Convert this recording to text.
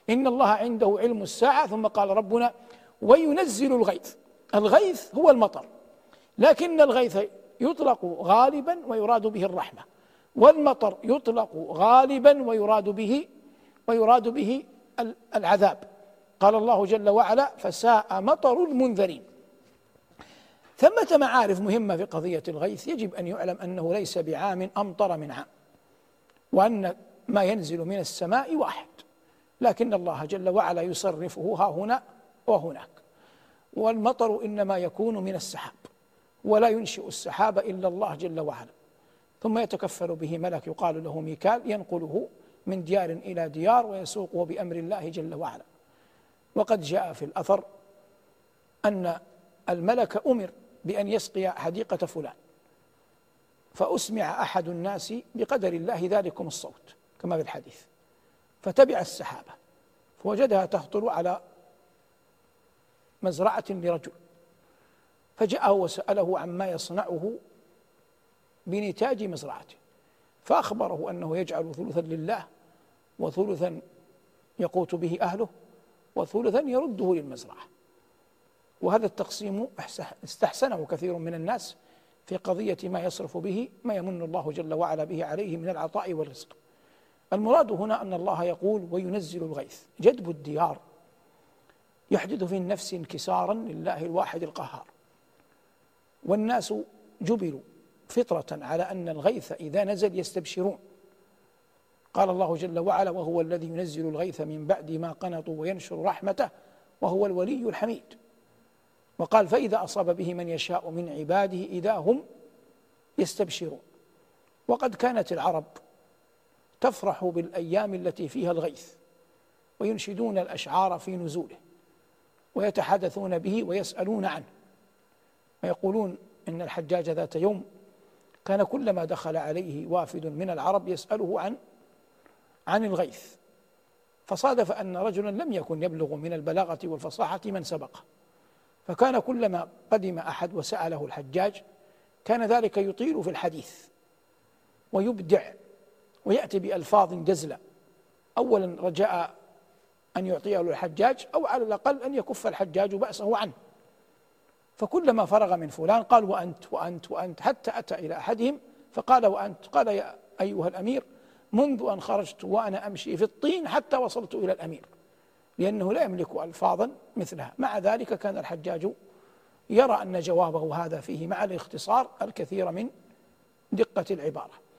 إن الله عنده علم الساعة، ثم قال ربنا وينزل الغيث. الغيث هو المطر، لكن الغيث يطلق غالبا ويراد به الرحمة، والمطر يطلق غالبا ويراد به العذاب. قال الله جل وعلا فساء مطر المنذرين. ثمة معارف مهمة في قضية الغيث. يجب أن يعلم أنه ليس بعام أمطر من عام، وأن ما ينزل من السماء واحد، لكن الله جل وعلا يصرفه ها هنا وهناك. والمطر إنما يكون من السحاب، ولا ينشئ السحاب إلا الله جل وعلا، ثم يتكفل به ملك يقال له ميكال ينقله من ديار إلى ديار ويسوقه بأمر الله جل وعلا. وقد جاء في الأثر أن الملك أمر بأن يسقي حديقة فلان، فأسمع أحد الناس بقدر الله ذلكم الصوت كما في الحديث، فتبع السحابة فوجدها تهطل على مزرعة لرجل، فجاءه وسأله عما يصنعه بنتاج مزرعته، فأخبره أنه يجعل ثلثا لله، وثلثا يقوت به أهله، وثلثا يرده للمزرعة. وهذا التقسيم استحسنه كثير من الناس في قضية ما يصرف به ما يمن الله جل وعلا به عليه من العطاء والرزق. المراد هنا أن الله يقول وينزل الغيث. جدب الديار يحدث في النفس انكسارا لله الواحد القهار، والناس جبلوا فطرة على أن الغيث إذا نزل يستبشرون. قال الله جل وعلا وهو الذي ينزل الغيث من بعد ما قنطوا وينشر رحمته وهو الولي الحميد. وقال فإذا أصاب به من يشاء من عباده إذا هم يستبشرون. وقد كانت العرب تفرح بالأيام التي فيها الغيث، وينشدون الأشعار في نزوله، ويتحدثون به ويسألون عنه، ويقولون إن الحجاج ذات يوم كان كلما دخل عليه وافد من العرب يسأله عن الغيث، فصادف أن رجلا لم يكن يبلغ من البلاغة والفصاحة من سبقه، فكان كلما قدم أحد وسأله الحجاج كان ذلك يطيل في الحديث ويبدع ويأتي بألفاظ جزلة، أولا رجاء أن يعطيه الحجاج، أو على الأقل أن يكف الحجاج بأسه عنه. فكلما فرغ من فلان قال وأنت وأنت وأنت، حتى أتى إلى أحدهم فقال وأنت، قال يا أيها الأمير منذ أن خرجت وأنا أمشي في الطين حتى وصلت إلى الأمير، لأنه لا يملك ألفاظا مثلها. مع ذلك كان الحجاج يرى أن جوابه هذا فيه مع الاختصار الكثير من دقة العبارة.